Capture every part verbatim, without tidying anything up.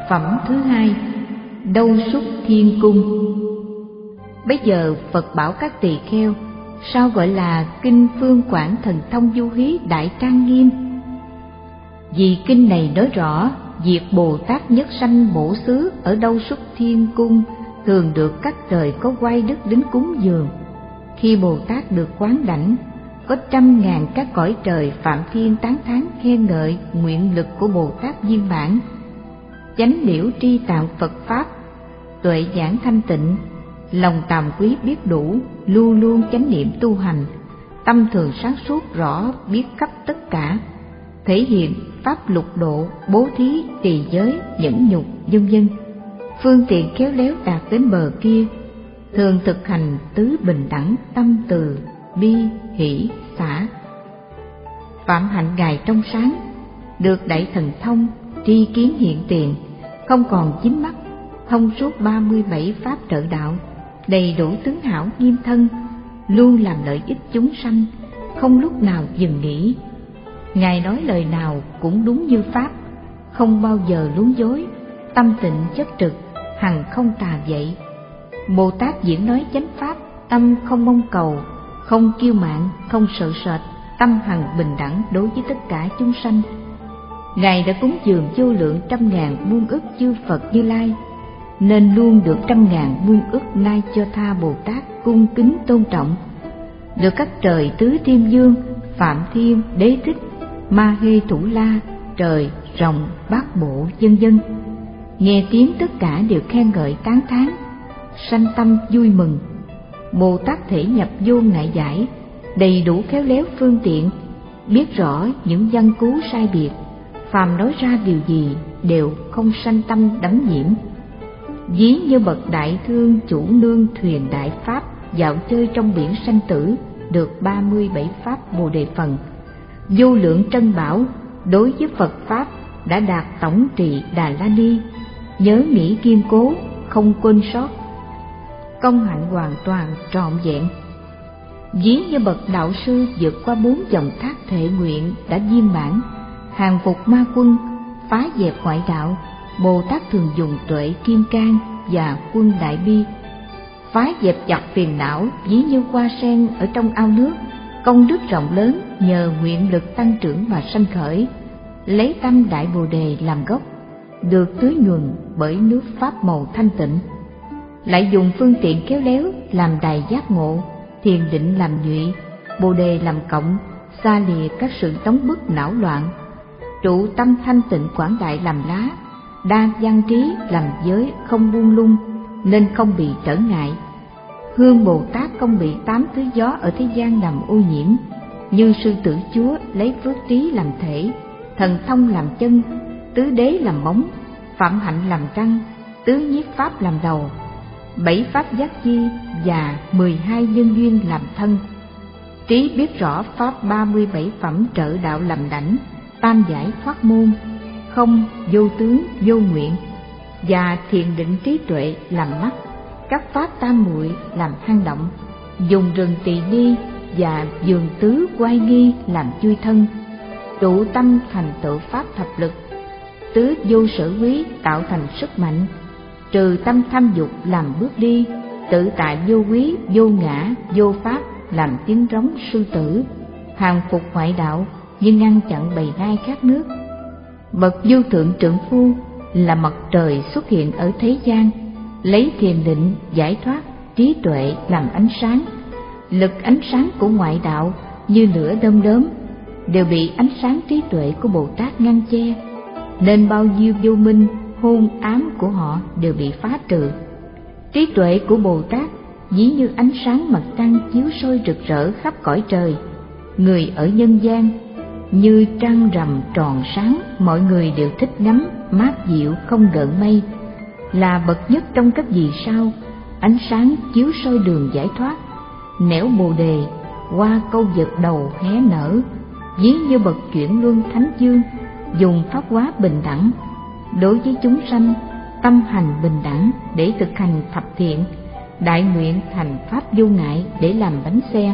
Phẩm thứ hai, Đâu Xuất Thiên Cung. Bây giờ Phật bảo các tỳ kheo, sao gọi là kinh Phương Quảng Thần Thông Du Hí đại trang nghiêm? Vì kinh này nói rõ việc Bồ Tát nhất sanh bổ xứ ở Đâu Xuất Thiên Cung thường được các trời có oai đức đến cúng dường. Khi Bồ Tát được quán đảnh, có trăm ngàn các cõi trời phạm thiên tán thán khen ngợi nguyện lực của Bồ Tát viên mãn. Chánh liễu tri tạng Phật pháp, tuệ giảng thanh tịnh, lòng tàm quý biết đủ, luôn luôn chánh niệm tu hành, tâm thường sáng suốt rõ biết khắp tất cả, thể hiện pháp lục độ, bố thí, trì giới, nhẫn nhục, vân vân. Phương tiện khéo léo đạt đến bờ kia, thường thực hành tứ bình đẳng, tâm từ, bi, hỷ, xả. Phạm hạnh ngài trong sáng, được đại thần thông, tri kiến hiện tiền, không còn dính mắc, thông suốt ba mươi bảy pháp trợ đạo, đầy đủ tướng hảo nghiêm thân, luôn làm lợi ích chúng sanh, không lúc nào dừng nghỉ. Ngài nói lời nào cũng đúng như pháp, không bao giờ lún dối, tâm tịnh chất trực, hằng không tà dậy. Bồ Tát diễn nói chánh pháp, tâm không mong cầu, không kiêu mạn, không sợ sệt, tâm hằng bình đẳng đối với tất cả chúng sanh. Ngài đã cúng dường vô lượng trăm ngàn muôn ức chư Phật Như Lai, nên luôn được trăm ngàn muôn ức nay cho tha Bồ Tát cung kính tôn trọng, được các trời tứ thiên dương, Phạm Thiên, Đế Thích, Ma Hê Thủ La, trời, rồng, bát bộ, vân vân. Nghe tiếng tất cả đều khen ngợi tán thán, sanh tâm vui mừng. Bồ Tát thể nhập vô ngại giải, đầy đủ khéo léo phương tiện, biết rõ những văn cú sai biệt, phàm nói ra điều gì đều không sanh tâm đắm nhiễm. Ví như bậc đại thương chủ nương thuyền đại pháp, dạo chơi trong biển sanh tử, được ba mươi bảy pháp Bồ Đề phần, vô lượng trân bảo, đối với Phật pháp đã đạt tổng trì Đà La Ni, nhớ nghĩ kiên cố, không quên sót, công hạnh hoàn toàn trọn vẹn. Ví như bậc đạo sư vượt qua bốn dòng thác thệ nguyện đã viên mãn, hàng phục ma quân, phá dẹp ngoại đạo. Bồ Tát thường dùng tuệ kim cang và quân đại bi, phá dẹp chặt phiền não, ví như hoa sen ở trong ao nước, công đức rộng lớn nhờ nguyện lực tăng trưởng mà sanh khởi, lấy tâm đại Bồ Đề làm gốc, được tưới nhuần bởi nước pháp màu thanh tịnh. Lại dùng phương tiện khéo léo làm đài giác ngộ, thiền định làm nhụy, Bồ Đề làm cộng, xa lìa các sự tống bức não loạn, trụ tâm thanh tịnh quảng đại làm lá, đa văn trí làm giới không buông lung, nên không bị trở ngại. Hương Bồ Tát không bị tám thứ gió ở thế gian làm ô nhiễm, như sư tử chúa lấy phước trí làm thể, thần thông làm chân, tứ đế làm móng, phạm hạnh làm căn, tứ nhiếp pháp làm đầu, bảy pháp giác chi và mười hai nhân duyên làm thân. Trí biết rõ pháp ba mươi bảy phẩm trợ đạo làm đảnh, tam giải thoát môn, không vô tướng vô nguyện, và thiền định trí tuệ làm mắt, các pháp tam muội làm hang động, dùng rừng tỳ ni và vườn tứ quay nghi làm chui thân, trụ tâm thành tựu pháp thập lực, tứ vô sở quý tạo thành sức mạnh, trừ tâm tham dục làm bước đi, tự tại vô quý vô ngã vô pháp làm tiếng rống sư tử, hàng phục ngoại đạo nhưng ngăn chặn bầy gai khát nước. Bậc vô thượng trượng phu là mặt trời xuất hiện ở thế gian, lấy thiền định giải thoát trí tuệ làm ánh sáng. Lực ánh sáng của ngoại đạo như lửa đom đóm đều bị ánh sáng trí tuệ của Bồ Tát ngăn che, nên bao nhiêu vô minh hôn ám của họ đều bị phá trừ. Trí tuệ của Bồ Tát ví như ánh sáng mặt trăng chiếu soi rực rỡ khắp cõi trời. Người ở nhân gian như trăng rằm tròn sáng, mọi người đều thích ngắm, mát dịu không gợn mây, là bậc nhất trong các vì sao, ánh sáng chiếu soi đường giải thoát. Nẻo Bồ Đề qua câu vật đầu hé nở, ví như bậc chuyển luân thánh dương, dùng pháp hóa bình đẳng đối với chúng sanh, tâm hành bình đẳng để thực hành thập thiện, đại nguyện thành pháp vô ngại để làm bánh xe.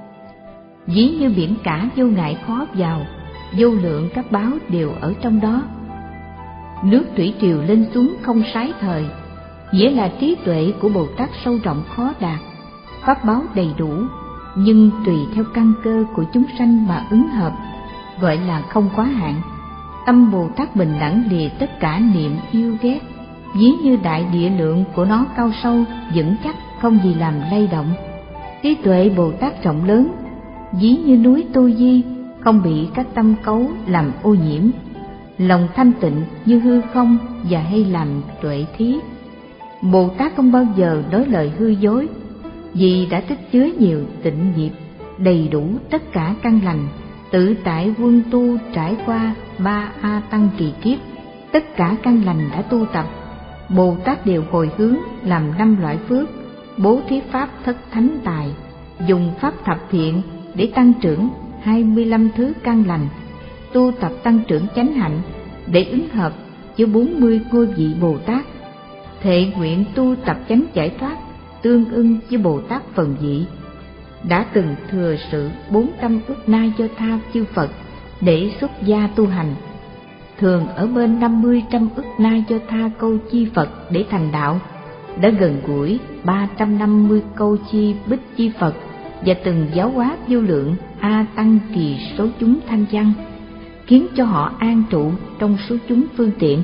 Ví như biển cả vô ngại khó vào, vô lượng các báo đều ở trong đó. nước thủy triều lên xuống không sái thời, nghĩa là trí tuệ của Bồ Tát sâu rộng khó đạt, pháp báo đầy đủ, nhưng tùy theo căn cơ của chúng sanh mà ứng hợp, gọi là không quá hạn. Tâm Bồ Tát bình đẳng lìa tất cả niệm yêu ghét, ví như đại địa lượng của nó cao sâu, vững chắc, không gì làm lay động. Trí tuệ Bồ Tát rộng lớn, ví như núi Tô Di, không bị các tâm cấu làm ô nhiễm. Lòng thanh tịnh như hư không và hay làm tuệ thí. Bồ Tát không bao giờ nói lời hư dối, vì đã tích chứa nhiều tịnh nghiệp, đầy đủ tất cả căn lành, tự tại quân tu trải qua ba a tăng kỳ kiếp, tất cả căn lành đã tu tập. Bồ Tát đều hồi hướng làm năm loại phước, bố thí pháp thất thánh tài, dùng pháp thập thiện để tăng trưởng hai mươi lăm thứ căn lành, tu tập tăng trưởng chánh hạnh để ứng hợp với bốn mươi ngôi vị Bồ Tát, thệ nguyện tu tập chánh giải thoát tương ưng với Bồ Tát phần vị. Đã từng thừa sự bốn trăm ức na do tha chư Phật để xuất gia tu hành, thường ở bên năm mươi trăm ức na do tha câu chi Phật để thành đạo, đã gần gũi ba trăm năm mươi câu chi bích chi Phật và từng giáo hóa vô lượng a tăng kỳ số chúng thanh văn, khiến cho họ an trụ trong số chúng phương tiện.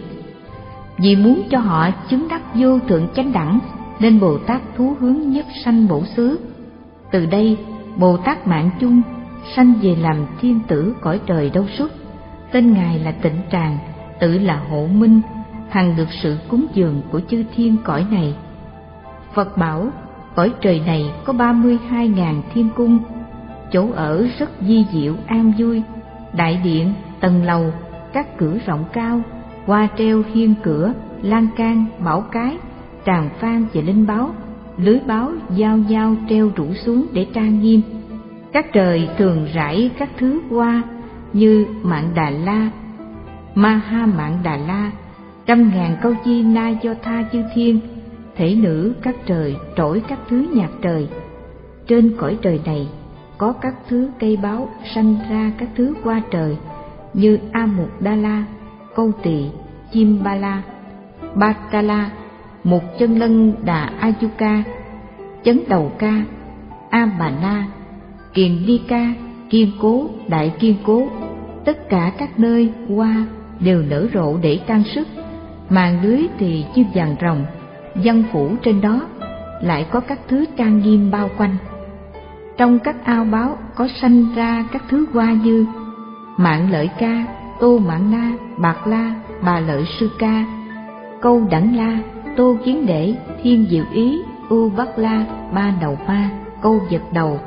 Vì muốn cho họ chứng đắc vô thượng chánh đẳng, nên Bồ Tát thú hướng nhất sanh bổ xứ. Từ đây Bồ Tát Mạng Chung sanh về làm thiên tử cõi trời Đâu Xuất. Tên ngài là Tịnh Tràng, tự là Hộ Minh, hằng được sự cúng dường của chư thiên cõi này. Phật bảo cõi trời này có ba mươi hai ngàn thiên cung, chỗ ở rất di diệu an vui, đại điện, tầng lầu, các cửa rộng cao, hoa treo hiên cửa, lan can, bảo cái, tràng phan và linh báo, lưới báo giao giao treo rủ xuống để trang nghiêm. Các trời thường rải các thứ hoa như Mạn Đà La, Ma Ha Mạn Đà La, trăm ngàn câu chi na do tha chư thiên, thể nữ các trời trỗi các thứ nhạc trời. Trên cõi trời này có các thứ cây báo sanh ra các thứ hoa trời như A Mục Đa La, Câu Tỳ, Chim Ba La, Ba Ca La, Mục Chân Lân Đà A Du Ca, Chấn Đầu Ca, A Bà Na, Kiền Đi Ca, Kiên Cố, Đại Kiên Cố. Tất cả các nơi hoa đều nở rộ để trang sức, màn lưới thì chim vàng rồng, văn phủ trên đó lại có các thứ trang nghiêm bao quanh. Trong các ao báo có sanh ra các thứ hoa như Mạn Lợi Ca, Tô Mạn Na, Bạc La, Bà Lợi Sư Ca, Câu Đẳng La, Tô Kiến Đệ, Thiên Diệu Ý, U Bắc La, Ba Đầu Ma, Câu Vật Đầu,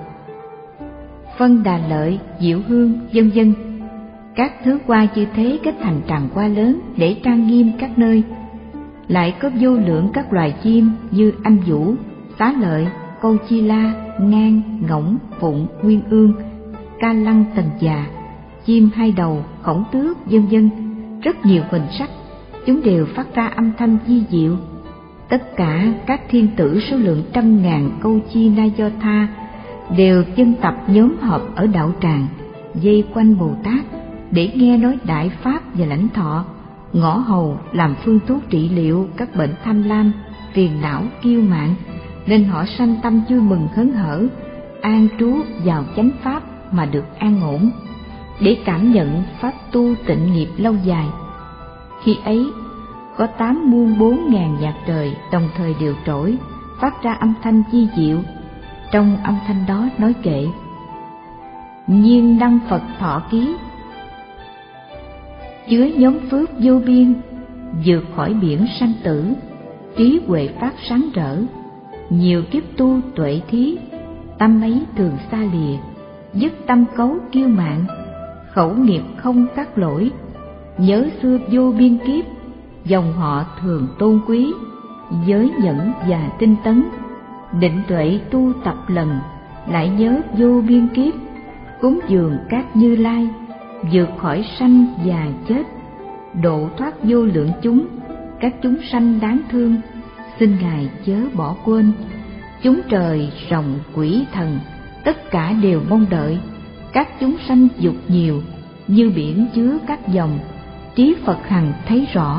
Phân Đà Lợi, Diệu Hương, vân vân. Các thứ hoa như thế kết thành tràng hoa lớn để trang nghiêm các nơi. Lại có vô lượng các loài chim như Anh Vũ, Xá Lợi, Câu Chi La, Ngan, Ngỗng, Phụng, Nguyên Ương, Ca Lăng Tần Già, chim hai đầu, khổng tước, vân vân. Rất nhiều hình sắc, chúng đều phát ra âm thanh di diệu. Tất cả các thiên tử số lượng trăm ngàn câu chi na do tha đều dân tập nhóm họp ở đạo tràng, vây quanh Bồ Tát để nghe nói đại pháp và lãnh thọ, ngõ hầu làm phương thuốc trị liệu các bệnh tham lam, phiền não, kiêu mạn, nên họ sanh tâm vui mừng hớn hở, an trú vào chánh pháp mà được an ổn, để cảm nhận pháp tu tịnh nghiệp lâu dài. Khi ấy có tám muôn bốn ngàn nhạc trời đồng thời đều trỗi, phát ra âm thanh chi diệu. Trong âm thanh đó nói kệ: Nhiên đăng Phật thọ ký, chứa nhóm phước vô biên, vượt khỏi biển sanh tử, trí huệ phát sáng rỡ, nhiều kiếp tu tuệ thí, tâm ấy thường xa lìa, dứt tâm cấu kiêu mạn, khẩu nghiệp không các lỗi, nhớ xưa vô biên kiếp, dòng họ thường tôn quý, giới nhẫn và tinh tấn, định tuệ tu tập lần, lại nhớ vô biên kiếp, cúng dường các Như Lai, vượt khỏi sanh già chết, độ thoát vô lượng chúng, các chúng sanh đáng thương, xin Ngài chớ bỏ quên. Chúng trời rồng quỷ thần tất cả đều mong đợi, các chúng sanh dục nhiều như biển chứa các dòng, trí Phật hằng thấy rõ,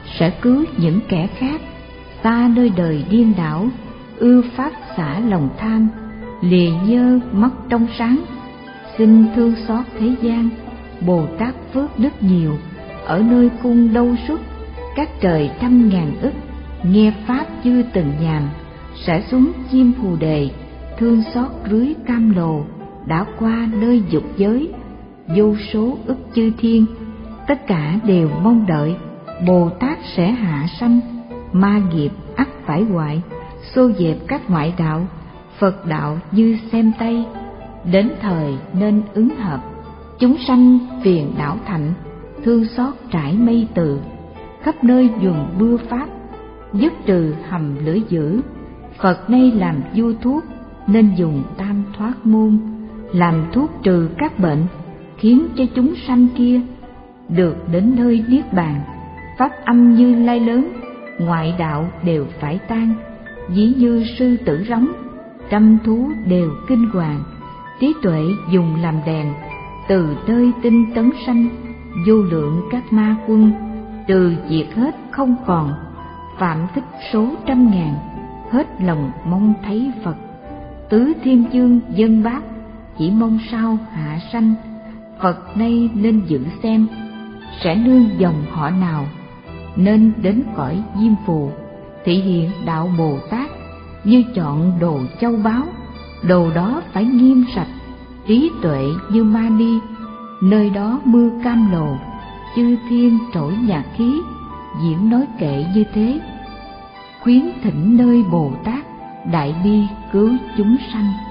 sẽ cứu những kẻ khác xa nơi đời điên đảo, ưa pháp xả lòng tham, lìa nhơ mắt trong sáng. Xin thương xót thế gian, Bồ Tát phước đức nhiều, ở nơi cung Đâu Xuất, các trời trăm ngàn ức, nghe pháp chưa từng nhàm, sẽ xuống chim phù đề, thương xót rưới cam lồ, đã qua nơi dục giới. Vô số ức chư thiên, tất cả đều mong đợi Bồ Tát sẽ hạ sanh, ma nghiệp ắt phải hoại, xô dẹp các ngoại đạo, Phật đạo như xem tay, đến thời nên ứng hợp. Chúng sanh phiền não thạnh, thương xót trải mây từ, khắp nơi dùng bưa pháp, dứt trừ hầm lửa dữ. Phật nay làm vua thuốc, nên dùng tam thoát môn, làm thuốc trừ các bệnh, khiến cho chúng sanh kia được đến nơi niết bàn. Pháp âm Như Lai lớn, ngoại đạo đều phải tan, ví như sư tử rống, trăm thú đều kinh hoàng. Trí tuệ dùng làm đèn, từ nơi tinh tấn sanh, vô lượng các ma quân, trừ diệt hết không còn. Phạm thích số trăm ngàn, hết lòng mong thấy Phật. Tứ thiên chương dân bác, chỉ mong sao hạ sanh. Phật nay nên giữ xem, sẽ nương dòng họ nào, nên đến cõi Diêm Phù, thị hiện đạo Bồ Tát, như chọn đồ châu báu. Đồ đó phải nghiêm sạch, trí tuệ như ma ni, nơi đó mưa cam lồ, chư thiên trỗi nhạc khí, diễn nói kệ như thế. Khuyến thỉnh nơi Bồ Tát, đại bi cứu chúng sanh.